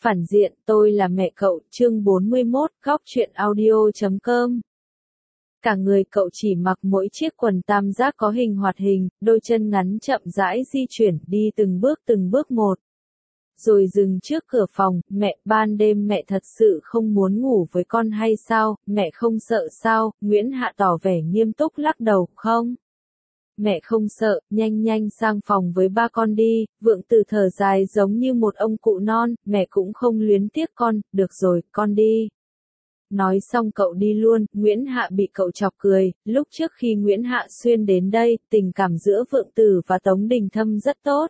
Phản diện, tôi là mẹ cậu, chương 41, góc truyện audio.com. Cả người cậu chỉ mặc mỗi chiếc quần tam giác có hình hoạt hình, đôi chân ngắn chậm rãi di chuyển đi từng bước một. Rồi dừng trước cửa phòng, mẹ, ban đêm mẹ thật sự không muốn ngủ với con hay sao, mẹ không sợ sao, Nguyễn Hạ tỏ vẻ nghiêm túc lắc đầu, không. Mẹ không sợ, nhanh sang phòng với ba con đi, Vượng Tử thở dài giống như một ông cụ non, mẹ cũng không luyến tiếc con, được rồi, con đi. Nói xong cậu đi luôn, Nguyễn Hạ bị cậu chọc cười, lúc trước khi Nguyễn Hạ Xuyên đến đây, tình cảm giữa Vượng Tử và Tống Đình Thâm rất tốt.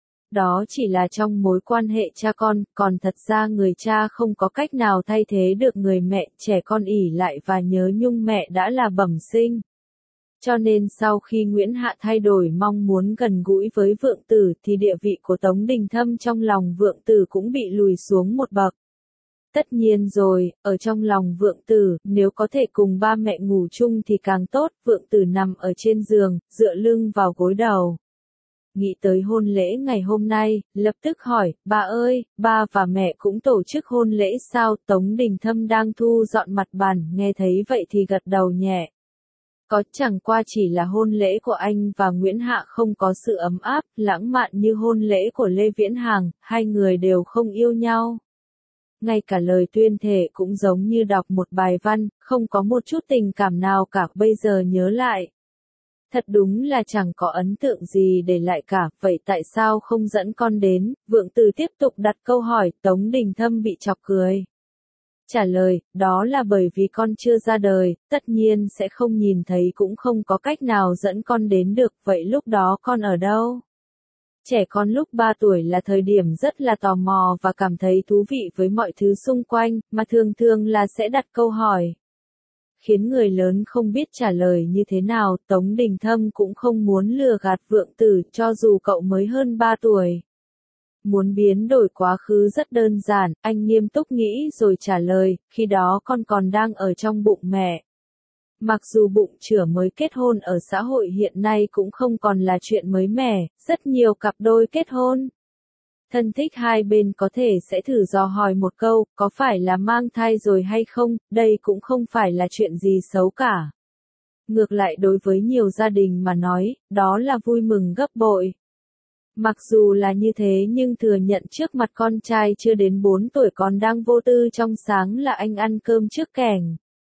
Đó chỉ là trong mối quan hệ cha con, còn thật ra người cha không có cách nào thay thế được người mẹ, trẻ con ỷ lại và nhớ nhung mẹ đã là bẩm sinh. Cho nên sau khi Nguyễn Hạ thay đổi mong muốn gần gũi với Vượng Tử thì địa vị của Tống Đình Thâm trong lòng Vượng Tử cũng bị lùi xuống một bậc. Tất nhiên rồi, ở trong lòng Vượng Tử, nếu có thể cùng ba mẹ ngủ chung thì càng tốt, Vượng Tử nằm ở trên giường, dựa lưng vào gối đầu. Nghĩ tới hôn lễ ngày hôm nay, lập tức hỏi, ba ơi, ba và mẹ cũng tổ chức hôn lễ sao? Tống Đình Thâm đang thu dọn mặt bàn, nghe thấy vậy thì gật đầu nhẹ. Có, chẳng qua chỉ là hôn lễ của anh và Nguyễn Hạ không có sự ấm áp, lãng mạn như hôn lễ của Lê Viễn Hàng, hai người đều không yêu nhau. Ngay cả lời tuyên thệ cũng giống như đọc một bài văn, không có một chút tình cảm nào cả, bây giờ nhớ lại. Thật đúng là chẳng có ấn tượng gì để lại cả, vậy tại sao không dẫn con đến? Vượng Tử tiếp tục đặt câu hỏi, Tống Đình Thâm bị chọc cười. Trả lời, đó là bởi vì con chưa ra đời, tất nhiên sẽ không nhìn thấy cũng không có cách nào dẫn con đến được, vậy lúc đó con ở đâu? Trẻ con lúc 3 tuổi là thời điểm rất là tò mò và cảm thấy thú vị với mọi thứ xung quanh, mà thường là sẽ đặt câu hỏi. Khiến người lớn không biết trả lời như thế nào, Tống Đình Thâm cũng không muốn lừa gạt Vượng Tử cho dù cậu mới hơn 3 tuổi. Muốn biến đổi quá khứ rất đơn giản, anh nghiêm túc nghĩ rồi trả lời, khi đó con còn đang ở trong bụng mẹ. Mặc dù bụng chửa mới kết hôn ở xã hội hiện nay cũng không còn là chuyện mới mẻ, rất nhiều cặp đôi kết hôn. Thân thích hai bên có thể sẽ thử dò hỏi một câu, có phải là mang thai rồi hay không, đây cũng không phải là chuyện gì xấu cả. Ngược lại đối với nhiều gia đình mà nói, đó là vui mừng gấp bội. Mặc dù là như thế nhưng thừa nhận trước mặt con trai chưa đến 4 tuổi còn đang vô tư trong sáng là anh ăn cơm trước kẻng.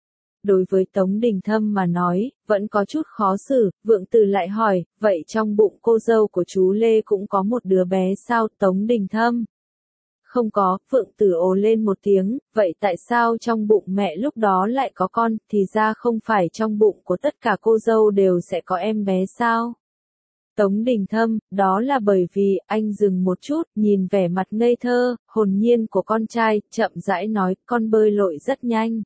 Đối với Tống Đình Thâm mà nói, vẫn có chút khó xử, Vượng Tử lại hỏi, vậy trong bụng cô dâu của chú Lê cũng có một đứa bé sao? Tống Đình Thâm? Không có, Vượng Tử ồ lên một tiếng, vậy tại sao trong bụng mẹ lúc đó lại có con, thì ra không phải trong bụng của tất cả cô dâu đều sẽ có em bé sao? Tống Đình Thâm, đó là bởi vì, anh dừng một chút, nhìn vẻ mặt ngây thơ, hồn nhiên của con trai, chậm rãi nói, con bơi lội rất nhanh.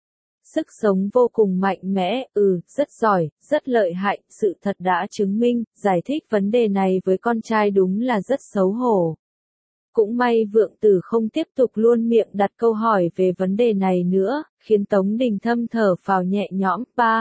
Sức sống vô cùng mạnh mẽ, rất giỏi, rất lợi hại, sự thật đã chứng minh, giải thích vấn đề này với con trai đúng là rất xấu hổ. Cũng may Vượng Tử không tiếp tục luôn miệng đặt câu hỏi về vấn đề này nữa, khiến Tống Đình Thâm thở phào nhẹ nhõm,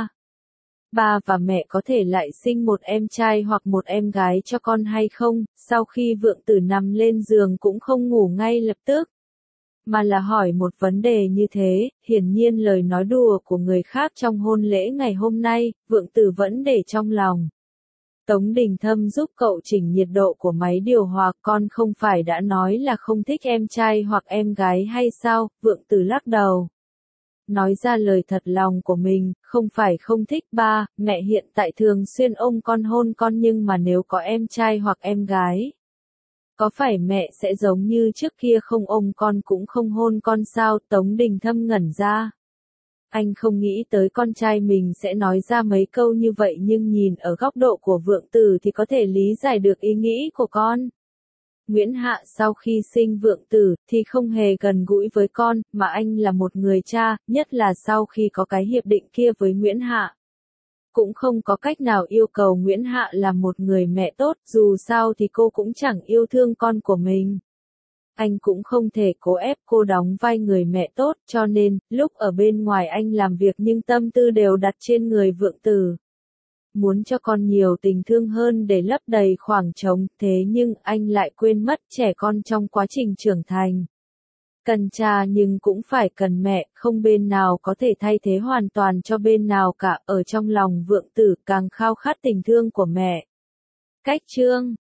ba và mẹ có thể lại sinh một em trai hoặc một em gái cho con hay không? Sau khi Vượng Tử nằm lên giường cũng không ngủ ngay lập tức, mà là hỏi một vấn đề như thế, hiển nhiên lời nói đùa của người khác trong hôn lễ ngày hôm nay, Vượng Tử vẫn để trong lòng. Tống Đình Thâm giúp cậu chỉnh nhiệt độ của máy điều hòa, con không phải đã nói là không thích em trai hoặc em gái hay sao? Vượng Tử lắc đầu. Nói ra lời thật lòng của mình, không phải không thích, ba, mẹ hiện tại thường xuyên ôm con hôn con nhưng mà nếu có em trai hoặc em gái, có phải mẹ sẽ giống như trước kia không ôm con cũng không hôn con sao? Tống Đình Thâm ngẩn ra. Anh không nghĩ tới con trai mình sẽ nói ra mấy câu như vậy nhưng nhìn ở góc độ của Vượng Tử thì có thể lý giải được ý nghĩ của con. Nguyễn Hạ sau khi sinh Vượng Tử thì không hề gần gũi với con, mà anh là một người cha, nhất là sau khi có cái hiệp định kia với Nguyễn Hạ. Cũng không có cách nào yêu cầu Nguyễn Hạ là một người mẹ tốt, dù sao thì cô cũng chẳng yêu thương con của mình. Anh cũng không thể cố ép cô đóng vai người mẹ tốt, cho nên, lúc ở bên ngoài anh làm việc nhưng tâm tư đều đặt trên người Vượng Tử. Muốn cho con nhiều tình thương hơn để lấp đầy khoảng trống, thế nhưng anh lại quên mất trẻ con trong quá trình trưởng thành. Cần cha nhưng cũng phải cần mẹ, không bên nào có thể thay thế hoàn toàn cho bên nào cả, ở trong lòng Vượng Tử càng khao khát tình thương của mẹ. Cách chương